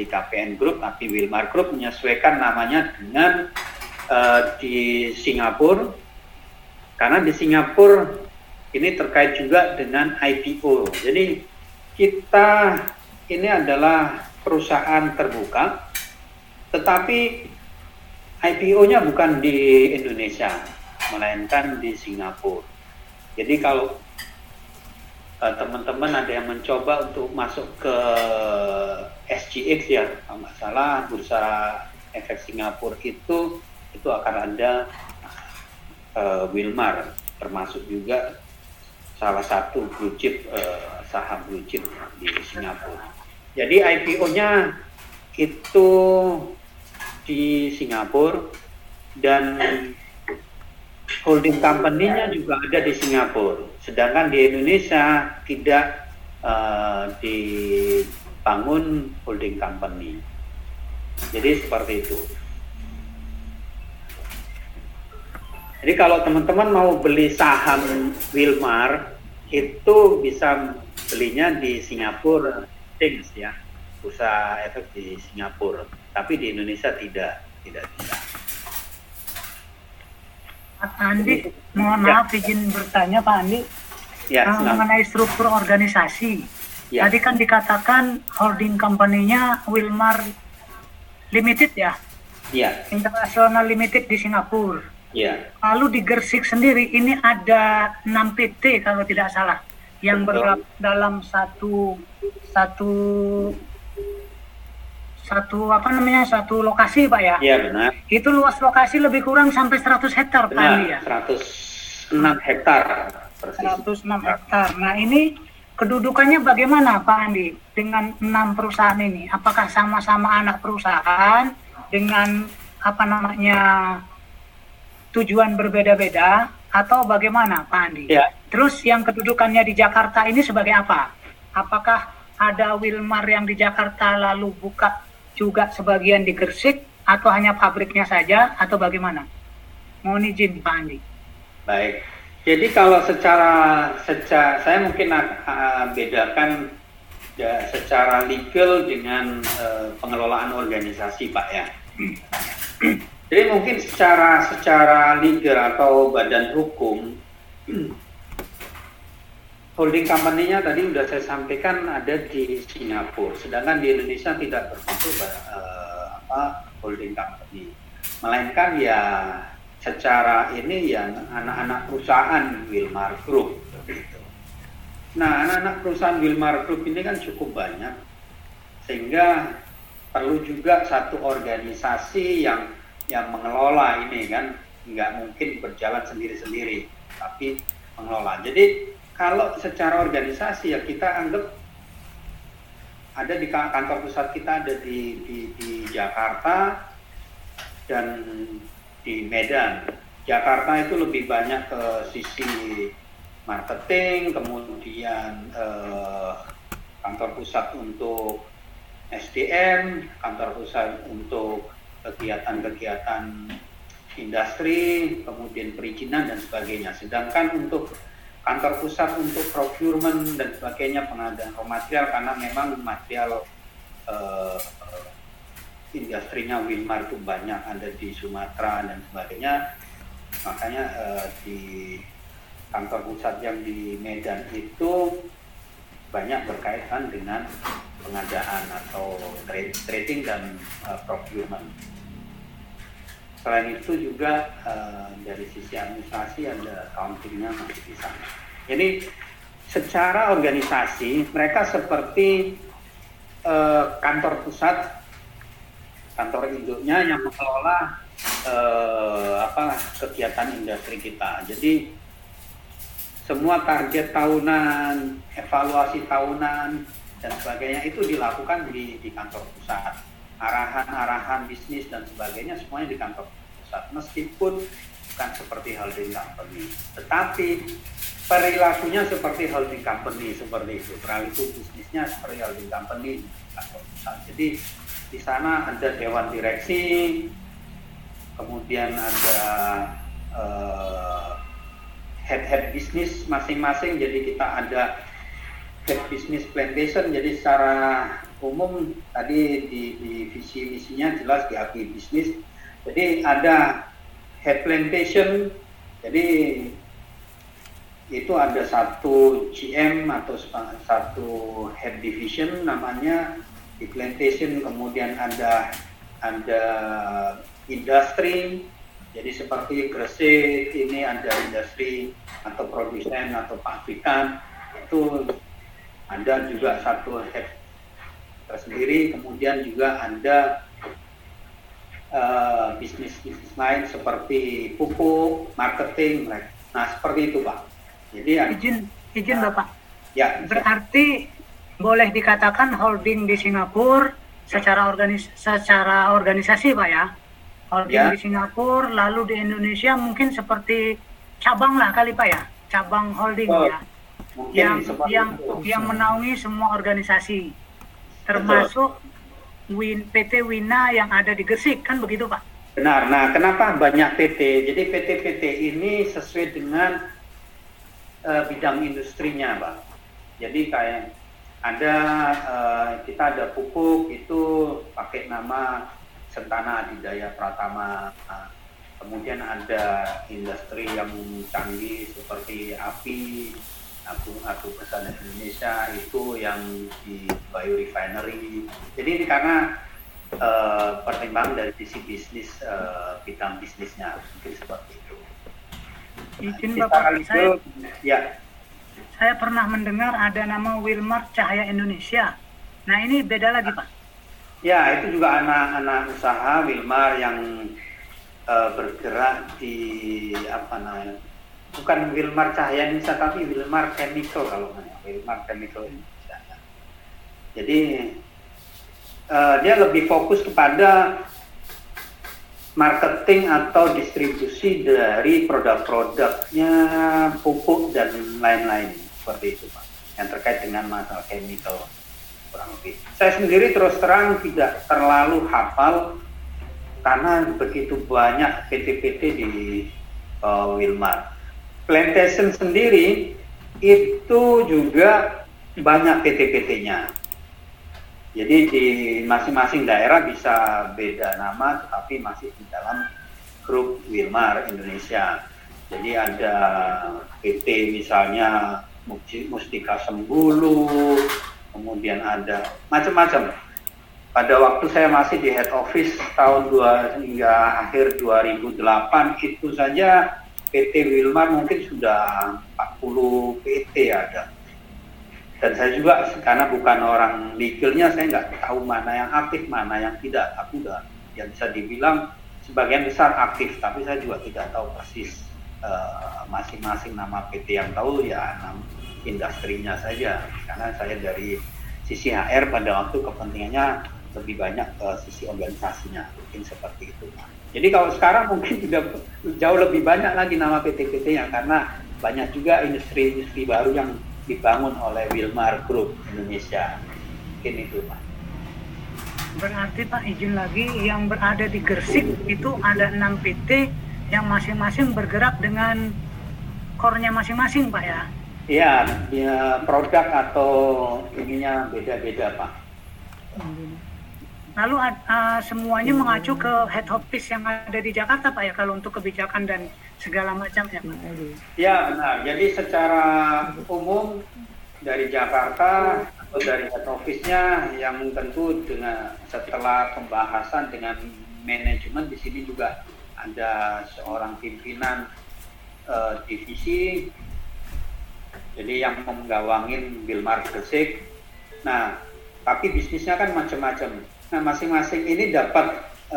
KPN Group, tapi Wilmar Group menyesuaikan namanya dengan di Singapura, karena di Singapura ini terkait juga dengan IPO. Jadi kita ini adalah perusahaan terbuka, tetapi IPO-nya bukan di Indonesia, melainkan di Singapura. Jadi kalau teman-teman ada yang mencoba untuk masuk ke SGX ya, kalau nggak salah bursa efek Singapura itu akan ada Wilmar, termasuk juga salah satu blue chip, saham blue chip di Singapura. Jadi IPO-nya itu di Singapura dan holding company-nya juga ada di Singapura. Sedangkan di Indonesia tidak dibangun holding company. Jadi seperti itu. Jadi kalau teman-teman mau beli saham Wilmar itu bisa belinya di Singapura Exchange ya, bursa efek di Singapura. Tapi di Indonesia tidak bisa. Pak Andi, mohon maaf izin bertanya Pak Andi, mengenai struktur organisasi. Ya. Tadi kan dikatakan holding company-nya Wilmar Limited ya? Iya. International Limited di Singapura. Iya. Lalu di Gresik sendiri ini ada 6 PT kalau tidak salah yang bergabung dalam satu lokasi Pak ya? Iya benar. Itu luas lokasi lebih kurang sampai 100 hektar Pak Andi ya? 106 hektar. 106 hektar. Nah ini kedudukannya bagaimana Pak Andi dengan 6 perusahaan ini? Apakah sama-sama anak perusahaan dengan tujuan berbeda-beda atau bagaimana Pak Andi? Ya. Terus yang kedudukannya di Jakarta ini sebagai apa? Apakah ada Wilmar yang di Jakarta lalu buka juga sebagian di Gresik atau hanya pabriknya saja atau bagaimana? Mohon izin Pak Andi. Baik. Jadi kalau secara saya mungkin bedakan ya, secara legal dengan pengelolaan organisasi Pak ya. Jadi mungkin secara legal atau badan hukum holding company-nya tadi sudah saya sampaikan ada di Singapura, sedangkan di Indonesia tidak berbentuk holding company, melainkan ya secara ini ya anak-anak perusahaan Wilmar Group. Nah, anak-anak perusahaan Wilmar Group ini kan cukup banyak, sehingga perlu juga satu organisasi yang mengelola ini kan, nggak mungkin berjalan sendiri-sendiri, tapi mengelola. Jadi kalau secara organisasi ya kita anggap ada di kantor pusat kita ada di Jakarta dan di Medan. Jakarta itu lebih banyak ke sisi marketing, kemudian kantor pusat untuk SDM, kantor pusat untuk kegiatan-kegiatan industri, kemudian perizinan dan sebagainya. Sedangkan untuk kantor pusat untuk procurement dan sebagainya, pengadaan raw material, karena memang material industrinya Wilmar itu banyak ada di Sumatera dan sebagainya, makanya di kantor pusat yang di Medan itu banyak berkaitan dengan pengadaan atau trading dan procurement. Selain itu juga dari sisi administrasi ada accounting-nya masih di sana. Jadi secara organisasi mereka seperti kantor pusat, kantor induknya yang mengelola kegiatan industri kita. Jadi semua target tahunan, evaluasi tahunan dan sebagainya itu dilakukan di kantor pusat. Arahan-arahan bisnis dan sebagainya semuanya di kantor pusat, meskipun bukan seperti holding company, tetapi perilakunya seperti holding company, seperti itu. Perilaku bisnisnya seperti holding company di kantor pusat. Jadi di sana ada dewan direksi, kemudian ada head bisnis masing-masing. Jadi kita ada head business plantation, jadi secara umum tadi di visi misinya jelas diakui bisnis. Jadi ada head plantation, jadi itu ada satu GM atau satu head division namanya di plantation, kemudian ada industri, jadi seperti Gresik ini ada industri atau produsen atau pabrikan, itu ada juga satu head tersendiri, kemudian juga ada bisnis lain seperti pupuk, marketing, nah seperti itu Pak. Jadi izin Bapak. Ya. Berarti boleh dikatakan holding di Singapura secara organisasi Pak ya. Holding ya. Di Singapura, lalu di Indonesia mungkin seperti cabang lah kali Pak ya, cabang holding ya. Yang menaungi semua organisasi, termasuk PT Wina yang ada di Gresik, kan begitu Pak? Benar. Nah, kenapa banyak PT? Jadi PT-PT ini sesuai dengan bidang industrinya, Pak. Jadi kayak kita ada pupuk itu pakai nama Sentana Adidaya Pratama. Kemudian ada industri yang canggih seperti api, aku pesan Indonesia itu yang di biorefinery. Jadi ini karena pertimbangan dari sisi bisnis, bidang bisnisnya mungkin seperti itu. Izin Bapak, saya pernah mendengar ada nama Wilmar Cahaya Indonesia. Nah ini beda lagi Pak? Ya, itu juga anak-anak usaha Wilmar yang bergerak di bukan Wilmar Cahaya Indonesia, tapi Wilmar Chemical kalau Wilmar Chemical Indonesia. Jadi dia lebih fokus kepada marketing atau distribusi dari produk-produknya pupuk dan lain-lain seperti itu Pak, yang terkait dengan masalah chemical kurang lebih. Saya sendiri terus terang tidak terlalu hafal karena begitu banyak PT-PT di Wilmar. Plantation sendiri itu juga banyak PT-PT-nya. Jadi di masing-masing daerah bisa beda nama, tetapi masih di dalam grup Wilmar Indonesia. Jadi ada PT misalnya Mustika Sembulu, kemudian ada macam-macam. Pada waktu saya masih di head office tahun hingga akhir 2008 itu saja PT Wilmar mungkin sudah 40 PT ada. Dan saya juga karena bukan orang legalnya, saya nggak tahu mana yang aktif, mana yang tidak. Aku udah yang bisa dibilang sebagian besar aktif, tapi saya juga tidak tahu persis masing-masing nama PT. Yang tahu ya nama industrinya saja, karena saya dari sisi HR pada waktu kepentingannya lebih banyak ke sisi organisasinya, mungkin seperti itu. Jadi kalau sekarang mungkin sudah jauh lebih banyak lagi nama PT-PT-nya, karena banyak juga industri-industri baru yang dibangun oleh Wilmar Group Indonesia. Mungkin itu Pak. Berarti Pak izin lagi, yang berada di Gresik itu ada 6 PT yang masing-masing bergerak dengan core-nya masing-masing Pak ya? Iya, ya, produk atau ininya beda-beda Pak. Lalu semuanya mengacu ke head office yang ada di Jakarta Pak ya, kalau untuk kebijakan dan segala macamnya Pak? Ya benar, jadi secara umum dari Jakarta atau dari head office-nya yang tentu dengan setelah pembahasan dengan manajemen, di sini juga ada seorang pimpinan divisi, jadi yang menggawangin Wilmar Gresik. Nah, tapi bisnisnya kan macam-macam. Nah, masing-masing ini dapat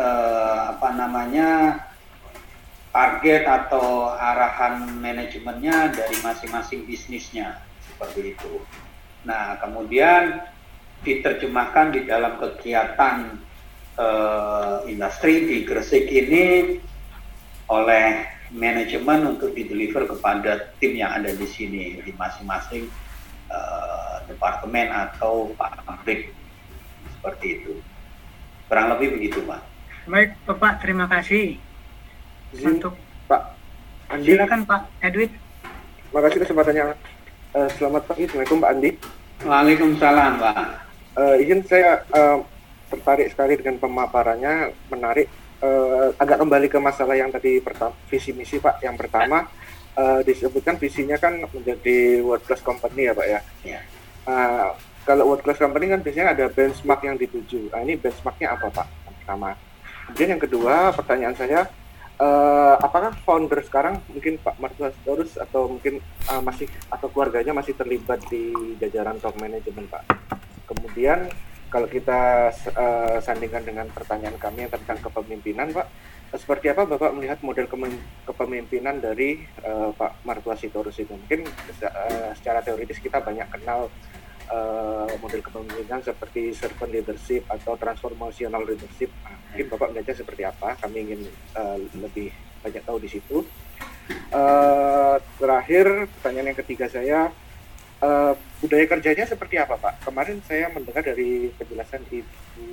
target atau arahan manajemennya dari masing-masing bisnisnya seperti itu. Nah, kemudian diterjemahkan di dalam kegiatan industri di Gresik ini oleh manajemen untuk dideliver kepada tim yang ada di sini di masing-masing departemen atau pabrik seperti itu. Kurang lebih begitu Pak. Baik Bapak, terima kasih. Untuk Pak Andi. Silakan Pak Edwin. Terima kasih kesempatannya. Selamat pagi, Assalamualaikum Pak Andi. Waalaikumsalam Pak. Izin saya tertarik sekali dengan pemaparannya, menarik. Agak kembali ke masalah yang tadi visi misi Pak. Yang pertama disebutkan visinya kan menjadi world class company ya Pak ya. Kalau world class company kan biasanya ada benchmark yang dituju. Ini benchmarknya apa Pak? Yang pertama. Kemudian yang kedua, pertanyaan saya, apakah founder sekarang mungkin Pak Martua Sitorus atau mungkin masih atau keluarganya masih terlibat di jajaran top management Pak? Kemudian kalau kita sandingkan dengan pertanyaan kami yang tentang kepemimpinan Pak, seperti apa Bapak melihat model kepemimpinan dari Pak Martua Sitorus itu? Mungkin secara teoritis kita banyak kenal model kepemimpinan seperti servant leadership atau transformational leadership. Mungkin Bapak melihatnya seperti apa? Kami ingin lebih banyak tahu di situ. Terakhir, pertanyaan yang ketiga saya, budaya kerjanya seperti apa Pak? Kemarin saya mendengar dari penjelasan Ibu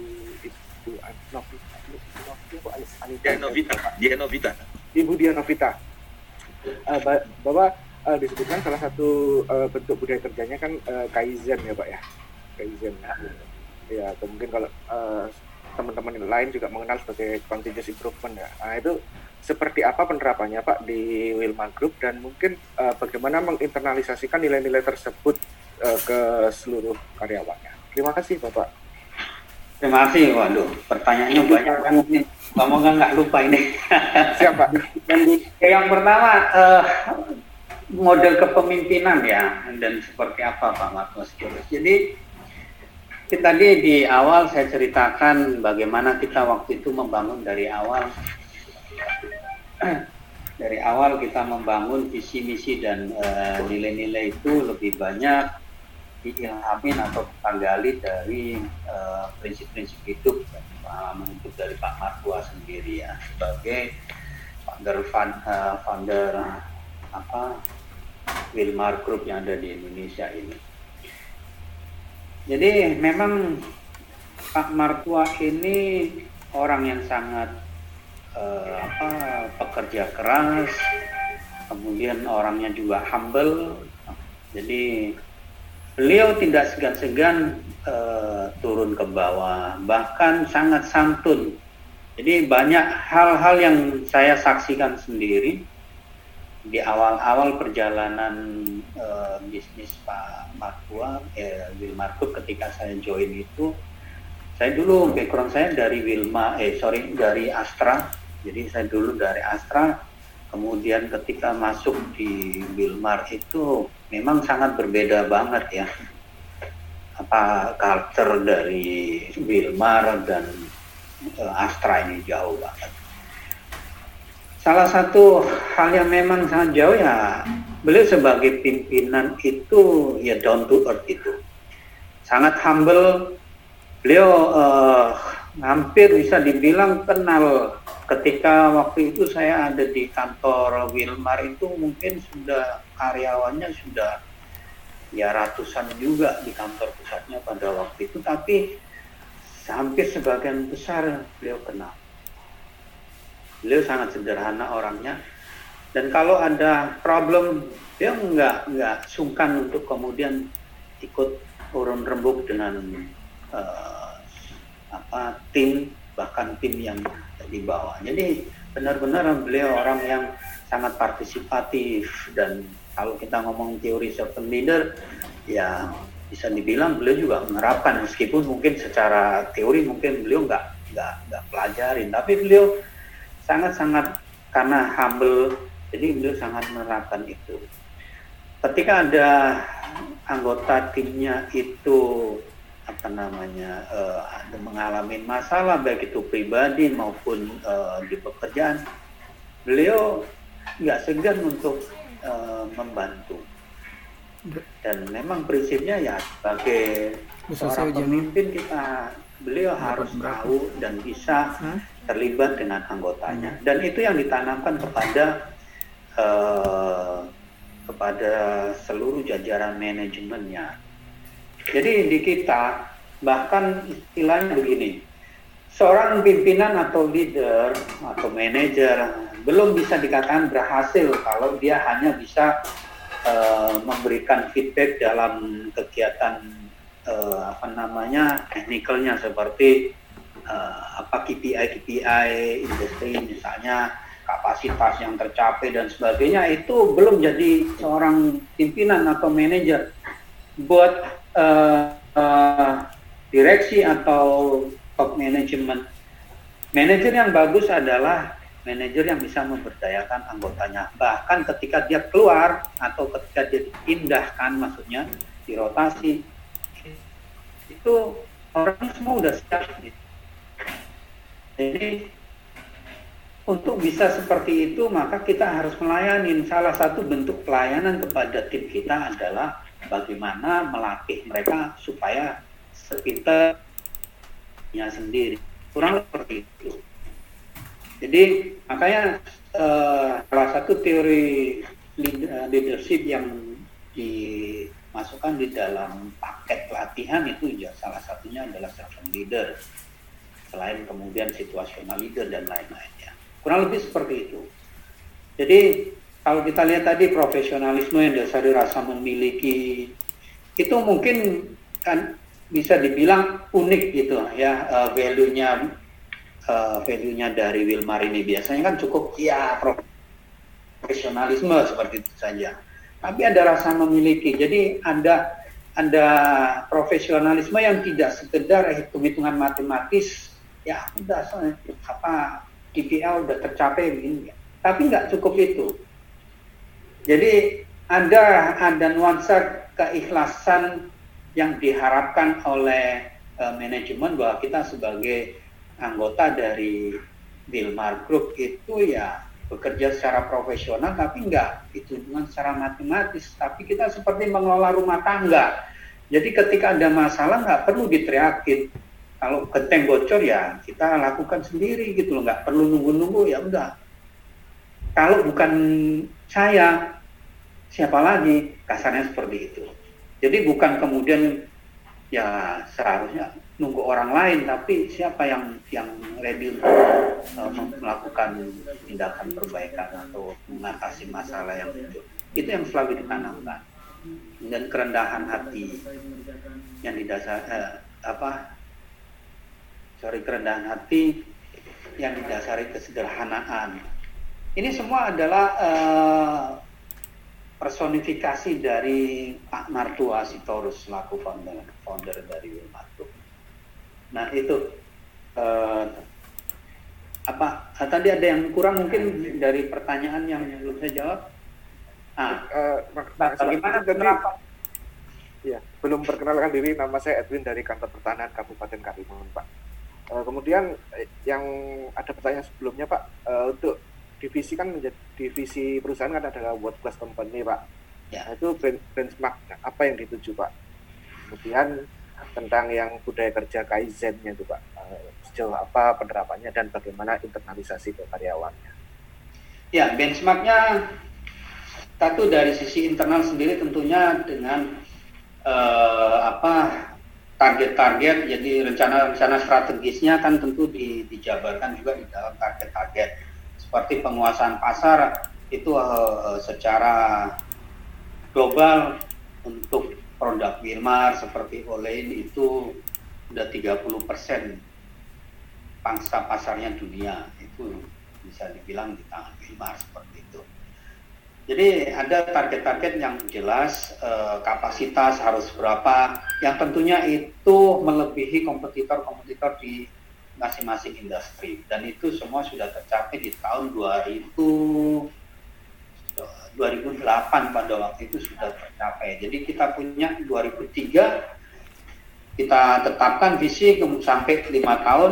Dian Novita. Bahwa disebutkan salah satu bentuk budaya kerjanya kan Kaizen ya Pak ya. Kaizen. Ya, atau mungkin kalau teman-teman lain juga mengenal sebagai continuous improvement ya. Nah, itu seperti apa penerapannya Pak di Wilmar Group dan mungkin bagaimana menginternalisasikan nilai-nilai tersebut ke seluruh karyawannya. Terima kasih Bapak. Terima kasih. Waduh, pertanyaannya banyak banget nih. Semoga nggak lupa ini. Siap Pak. Yang pertama, model kepemimpinan ya, dan seperti apa Pak Martua Sitorus. Jadi tadi di awal saya ceritakan bagaimana kita waktu itu membangun dari awal kita membangun visi misi dan nilai-nilai itu lebih banyak diilhamin atau kita gali dari prinsip-prinsip hidup dan pengalaman hidup dari Pak Martua sendiri ya, sebagai founder Wilmar Group yang ada di Indonesia ini. Jadi memang Pak Martua ini orang yang sangat pekerja keras, kemudian orangnya juga humble. Jadi beliau tidak segan-segan turun ke bawah, bahkan sangat santun. Jadi banyak hal-hal yang saya saksikan sendiri di awal-awal perjalanan bisnis Pak Martua, Wilmar Group ketika saya join itu. Saya dulu background saya dari dari Astra. Jadi saya dulu dari Astra, kemudian ketika masuk di Wilmar itu memang sangat berbeda banget ya. Culture dari Wilmar dan Astra ini jauh banget. Salah satu hal yang memang sangat jauh ya, beliau sebagai pimpinan itu ya down to earth itu. Sangat humble. Beliau hampir bisa dibilang kenal. Ketika waktu itu saya ada di kantor Wilmar itu mungkin sudah karyawannya sudah ya ratusan juga di kantor pusatnya pada waktu itu, tapi hampir sebagian besar beliau kenal. Beliau sangat sederhana orangnya, dan kalau ada problem dia nggak sungkan untuk kemudian ikut urun rembuk dengan tim, bahkan tim yang di bawah. Jadi benar-benar beliau orang yang sangat partisipatif, dan kalau kita ngomong teori servant leader ya bisa dibilang beliau juga menerapkan, meskipun mungkin secara teori mungkin beliau nggak pelajarin, tapi beliau sangat-sangat karena humble, jadi beliau sangat menerapkan itu. Ketika ada anggota timnya itu ada mengalami masalah baik itu pribadi maupun di pekerjaan, beliau nggak segan untuk membantu. Dan memang prinsipnya ya sebagai seorang pemimpin beliau harus tahu dan bisa terlibat dengan anggotanya, dan itu yang ditanamkan kepada seluruh jajaran manajemennya. Jadi di kita bahkan istilahnya begini, seorang pimpinan atau leader atau manajer belum bisa dikatakan berhasil kalau dia hanya bisa memberikan feedback dalam kegiatan teknikalnya seperti KPI industri misalnya kapasitas yang tercapai dan sebagainya, itu belum jadi seorang pimpinan atau manajer. Buat direksi atau top management, manajer yang bagus adalah manajer yang bisa memberdayakan anggotanya. Bahkan ketika dia keluar atau ketika dia dipindahkan, maksudnya dirotasi, itu orang semua udah siap. Jadi untuk bisa seperti itu, maka kita harus melayani. Salah satu bentuk pelayanan kepada tim kita adalah bagaimana melatih mereka supaya sepintarnya sendiri. Kurang seperti itu. Jadi makanya salah satu teori leadership yang dimasukkan di dalam paket pelatihan itu ya salah satunya adalah servant leader. Selain kemudian situational leader dan lain-lainnya. Kurang lebih seperti itu. Jadi kalau kita lihat tadi profesionalisme yang dasari rasa memiliki, itu mungkin kan bisa dibilang unik gitu ya, value-nya dari Wilmar ini biasanya kan cukup ya profesionalisme seperti itu saja. Tapi ada rasa memiliki. Jadi ada profesionalisme yang tidak sekedar hitung-hitungan matematis, ya udah KPI udah tercapai begini. Tapi nggak cukup itu. Jadi ada nuansa keikhlasan yang diharapkan oleh manajemen bahwa kita sebagai anggota dari Wilmar Group itu ya bekerja secara profesional, tapi nggak hitung-hitungan secara matematis. Tapi kita seperti mengelola rumah tangga. Jadi ketika ada masalah nggak perlu diteriakin. Kalau genteng bocor ya kita lakukan sendiri gitu loh, nggak perlu nunggu-nunggu, ya udah. Kalau bukan saya, siapa lagi? Kasarnya seperti itu. Jadi bukan kemudian ya seharusnya nunggu orang lain, tapi siapa yang ready untuk melakukan tindakan perbaikan atau mengatasi masalah yang muncul. Itu yang selalu ditanamkan. Dan kerendahan hati yang kerendahan hati yang didasari kesederhanaan. Ini semua adalah personifikasi dari Pak Martua Sitorus selaku founder dari Wilmar Group. Nah itu tadi ada yang kurang mungkin dari pertanyaan yang belum saya jawab. Bagaimana penerapan? Ya, belum perkenalkan diri, nama saya Edwin dari Kantor Pertanahan Kabupaten Karimun, Pak. Kemudian yang ada pertanyaan sebelumnya, Pak, untuk divisi kan menjadi divisi perusahaan kan adalah world class company, Pak. Ya. Nah, itu benchmark apa yang dituju, Pak? Kemudian tentang yang budaya kerja Kaizen-nya itu, Pak, sejauh apa penerapannya dan bagaimana internalisasi ke karyawannya? Ya, benchmarknya satu dari sisi internal sendiri tentunya dengan target-target, jadi rencana strategisnya kan tentu dijabarkan juga di dalam target-target. Seperti penguasaan pasar itu secara global untuk produk Wilmar seperti Olein itu udah 30% pangsa pasarnya dunia, itu bisa dibilang di tangan Wilmar seperti itu. Jadi ada target-target yang jelas, kapasitas harus berapa, yang tentunya itu melebihi kompetitor-kompetitor di masing-masing industri, dan itu semua sudah tercapai di tahun 2008 pada waktu itu sudah tercapai. Jadi kita punya 2003 kita tetapkan visi sampai 5 tahun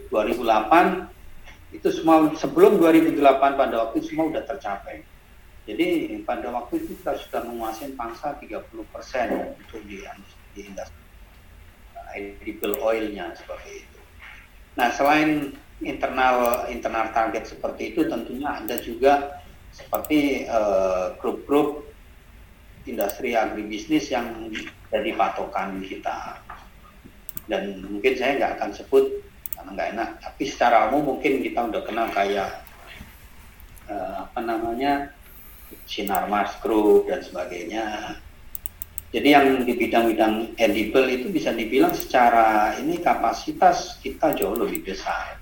2008 itu semua, sebelum 2008 pada waktu itu semua sudah tercapai. Jadi pada waktu itu kita sudah menguasai pangsa 30% untuk di industri edible oilnya seperti itu. Nah, selain internal target seperti itu, tentunya ada juga seperti grup-grup industri agribisnis yang jadi patokan kita. Dan mungkin saya nggak akan sebut karena nggak enak, tapi secara umum mungkin kita udah kenal kayak Sinarmas Group dan sebagainya. Jadi yang di bidang-bidang edible itu bisa dibilang secara ini kapasitas kita jauh lebih besar.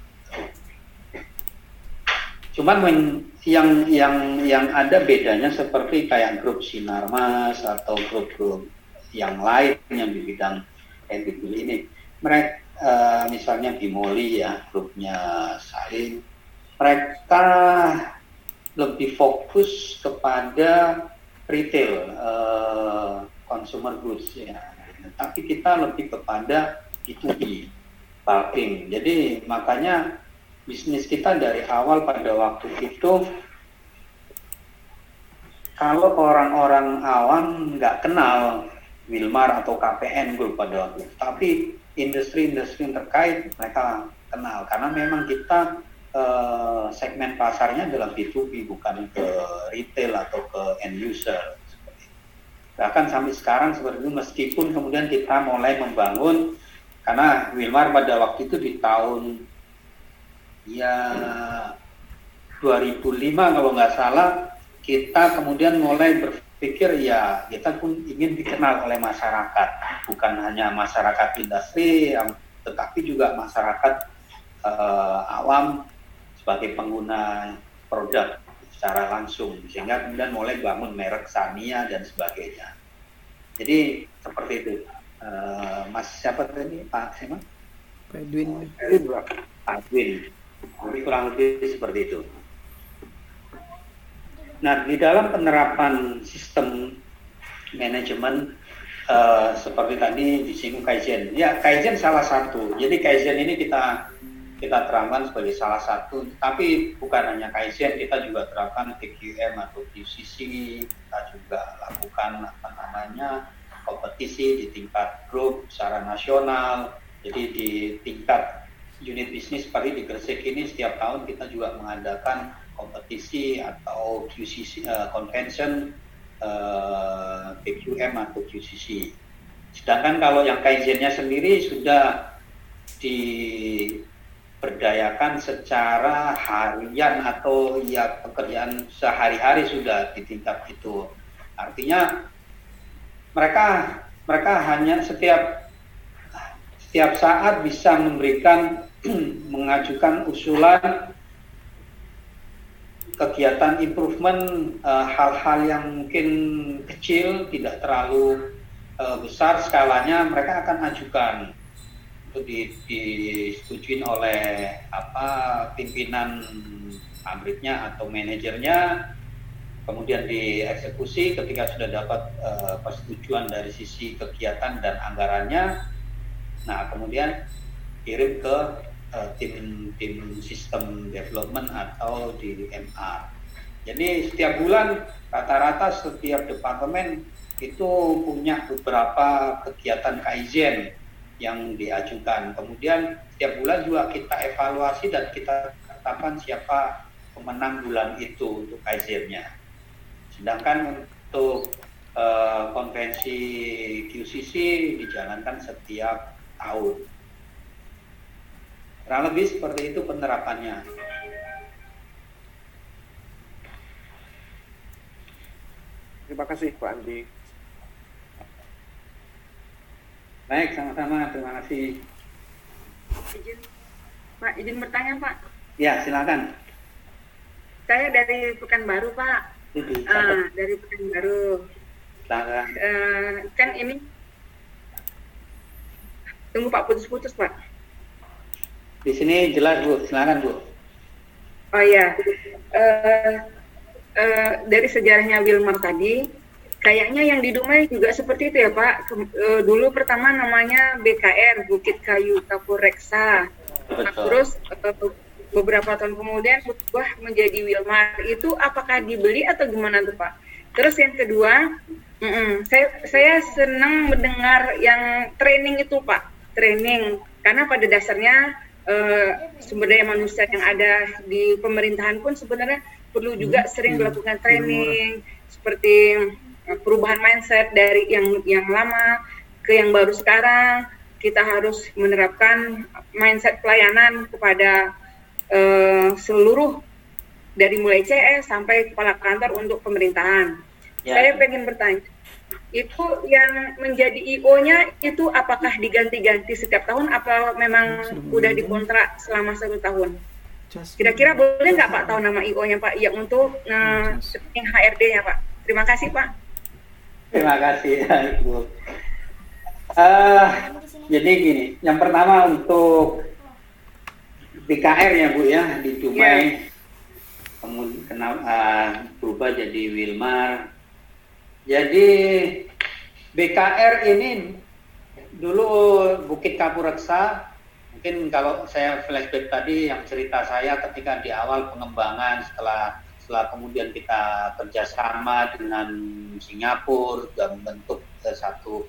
Cuman yang ada bedanya seperti kayak grup Sinarmas atau grup-grup yang lain yang di bidang edible ini. Mereka misalnya Bimoli ya, grupnya Salim, mereka lebih fokus kepada retail, consumer goods ya. Tapi kita lebih kepada B2B, bulking. Jadi makanya bisnis kita dari awal pada waktu itu, kalau orang-orang awam nggak kenal Wilmar atau KPN Group pada waktu itu, tapi industri-industri terkait mereka kenal, karena memang kita segmen pasarnya adalah B2B, bukan ke retail atau ke end user. Bahkan sampai sekarang seperti itu, meskipun kemudian kita mulai membangun, karena Wilmar pada waktu itu di tahun ya 2005 kalau nggak salah, kita kemudian mulai berpikir ya kita pun ingin dikenal oleh masyarakat, bukan hanya masyarakat industri, tetapi juga masyarakat awam sebagai pengguna produk secara langsung, sehingga kemudian mulai bangun merek Sania dan sebagainya. Jadi seperti itu. Mas siapa tadi, Pak siapa? Pak Edwin. Pak Edwin. Jadi kurang lebih seperti itu. Nah, di dalam penerapan sistem manajemen seperti tadi disinggung Kaizen. Ya, Kaizen salah satu. Jadi Kaizen ini kita terangkan sebagai salah satu, tapi bukan hanya Kaizen, kita juga terapkan TQM atau QCC, kita juga lakukan kompetisi di tingkat grup secara nasional. Jadi di tingkat unit bisnis seperti di Gresik ini setiap tahun kita juga mengadakan kompetisi atau QCC convention TQM atau QCC. Sedangkan kalau yang Kaizennya sendiri sudah diberdayakan secara harian atau ya pekerjaan sehari-hari sudah di tingkat itu. Artinya mereka hanya setiap saat bisa memberikan mengajukan usulan kegiatan improvement, hal-hal yang mungkin kecil, tidak terlalu besar skalanya, mereka akan ajukan untuk disetujui oleh pimpinan pabriknya atau manajernya, kemudian dieksekusi ketika sudah dapat persetujuan dari sisi kegiatan dan anggarannya. Nah, kemudian kirim ke tim sistem development atau di MR. Jadi setiap bulan rata-rata setiap departemen itu punya beberapa kegiatan Kaizen yang diajukan. Kemudian setiap bulan juga kita evaluasi dan kita tetapkan siapa pemenang bulan itu untuk Kaizennya. Sedangkan untuk konvensi QCC dijalankan setiap tahun. Kurang lebih seperti itu penerapannya. Terima kasih Pak Andi. Baik, sama-sama. Terima kasih. Izin bertanya Pak. Ya, silakan. Saya dari Pekanbaru Pak. Dari Pekanbaru. Silakan. Kan ini tunggu Pak, putus-putus Pak. Di sini jelas Bu, silakan Bu. Oh ya, dari sejarahnya Wilmar tadi, kayaknya yang di Dumai juga seperti itu ya Pak. Dulu pertama namanya BKR, Bukit Kayu Kapur Reksa. Nah, terus beberapa tahun kemudian berubah menjadi Wilmar. Itu apakah dibeli atau gimana tuh Pak? Terus yang kedua, saya senang mendengar yang training itu Pak. Training, karena pada dasarnya sumber daya manusia yang ada di pemerintahan pun sebenarnya perlu juga sering melakukan training, seperti perubahan mindset dari yang lama ke yang baru sekarang. Kita harus menerapkan mindset pelayanan kepada seluruh, dari mulai CS sampai kepala kantor untuk pemerintahan. Ya. Saya pengen bertanya, itu yang menjadi IO-nya itu apakah diganti-ganti setiap tahun apa memang udah dikontrak selama 1 tahun? Kira-kira boleh nggak Pak tahu nama IO-nya Pak yang untuk HRD-nya Pak? Terima kasih Pak. Terima kasih Ibu. Jadi gini, yang pertama untuk BKR ya Bu ya di Dumai, kemudian berubah jadi Wilmar. Jadi BKR ini dulu Bukit Kapureksa, mungkin kalau saya flashback tadi yang cerita saya ketika di awal pengembangan setelah kemudian kita kerjasama dengan Singapura dan bentuk satu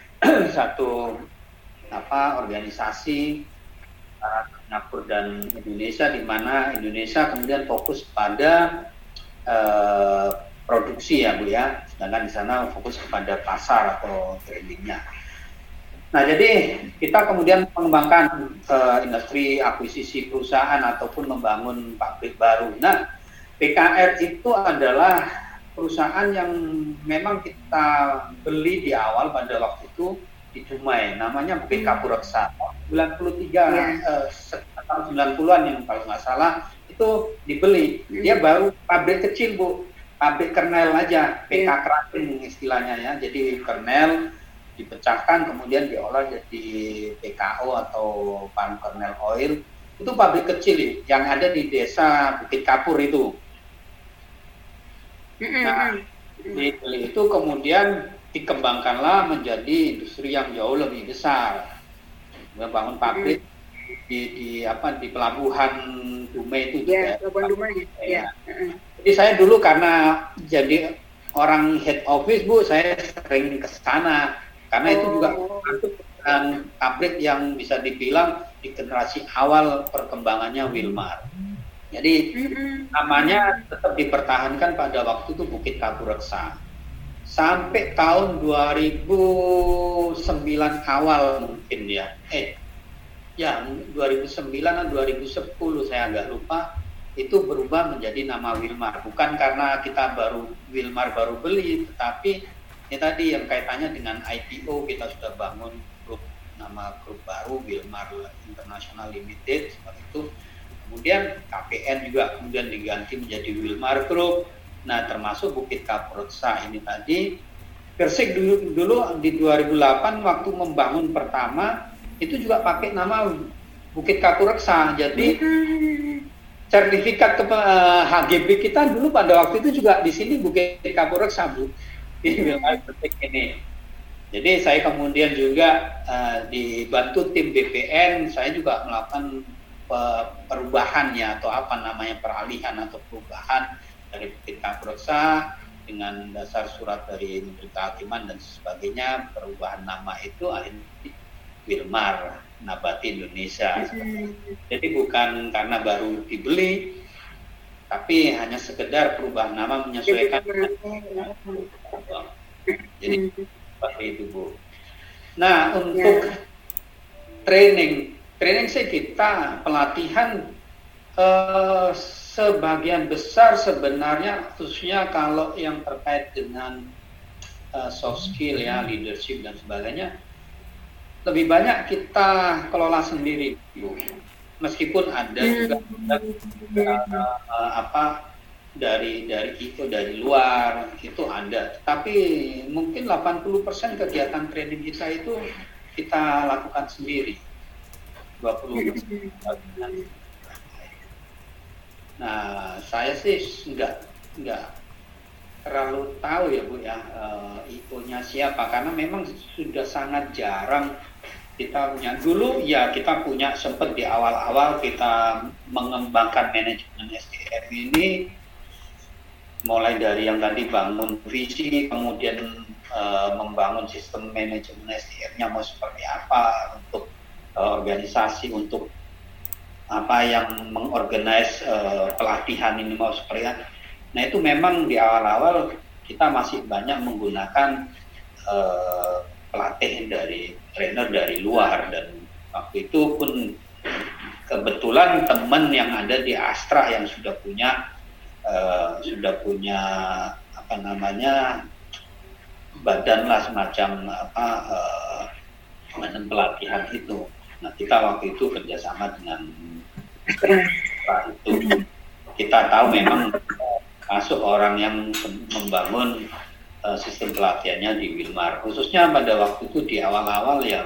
organisasi Singapura dan Indonesia, di mana Indonesia kemudian fokus pada produksi ya Bu ya, sedangkan di sana fokus kepada pasar atau tradingnya. Nah jadi kita kemudian mengembangkan industri akuisisi perusahaan ataupun membangun pabrik baru. Nah BKR itu adalah perusahaan yang memang kita beli di awal pada waktu itu di Dumai, namanya Bukit Kapureksa. 93 sekitar 90-an yang kalau nggak salah itu dibeli. Dia baru pabrik kecil Bu. Pabrik kernel aja, PK Kraken istilahnya ya. Jadi kernel dipecahkan kemudian diolah jadi PKO atau palm kernel oil. Itu pabrik kecil yang ada di desa Bukit Kapur itu. Nah, dibeli itu kemudian dikembangkanlah menjadi industri yang jauh lebih besar. Membangun pabrik di pelabuhan Dumai itu juga. Pelabuhan Dumai. Ya. Jadi saya dulu karena jadi orang head office Bu, saya sering ke sana karena itu juga pabrik yang bisa dibilang di generasi awal perkembangannya Wilmar. Jadi namanya tetap dipertahankan pada waktu itu Bukit Kapureksa. Sampai tahun 2009 awal mungkin ya. 2009 atau 2010 saya agak lupa. Itu berubah menjadi nama Wilmar, bukan karena kita Wilmar baru beli, tetapi ini tadi yang kaitannya dengan IPO, kita sudah bangun nama grup baru Wilmar International Limited seperti itu. Kemudian KPN juga kemudian diganti menjadi Wilmar Group. Nah termasuk Bukit Kapureksa ini tadi. Persik dulu di 2008 waktu membangun pertama itu juga pakai nama Bukit Kapureksa. Jadi sertifikat HGB kita dulu pada waktu itu juga di sini Bukit Kapureksa Bu, di Wilmar Persik ini. Jadi saya kemudian juga dibantu tim BPN, saya juga melakukan perubahannya atau apa namanya peralihan atau perubahan dari Bukit Kapureksa dengan dasar surat dari Menteri Kehakiman dan sebagainya, perubahan nama itu akhirnya Wilmar Nabati Indonesia. Jadi bukan karena baru dibeli, tapi hanya sekedar perubahan nama menyesuaikan. Jadi seperti itu Bu. Nah untuk training sih kita pelatihan sebagian besar sebenarnya khususnya kalau yang terkait dengan soft skill ya, leadership dan sebagainya, lebih banyak kita kelola sendiri Bu. Meskipun ada juga dari luar itu ada, tapi mungkin 80% kegiatan training kita itu kita lakukan sendiri, 20%. Nah saya sih nggak terlalu tahu ya Bu ya IO-nya siapa, karena memang sudah sangat jarang kita punya. Dulu ya kita punya sempat di awal-awal kita mengembangkan manajemen SDM ini, mulai dari yang tadi bangun visi, kemudian membangun sistem manajemen SDM-nya mau seperti apa untuk organisasi, untuk apa yang mengorganize pelatihan ini mau seperti apa. Nah itu memang di awal-awal kita masih banyak menggunakan pelatih dari trainer dari luar, dan waktu itu pun kebetulan teman yang ada di Astra yang sudah punya badan lah semacam semacam pelatihan itu. Nah, kita waktu itu kerjasama dengan itu. Kita tahu memang masuk orang yang membangun sistem pelatihannya di Wilmar, khususnya pada waktu itu di awal-awal ya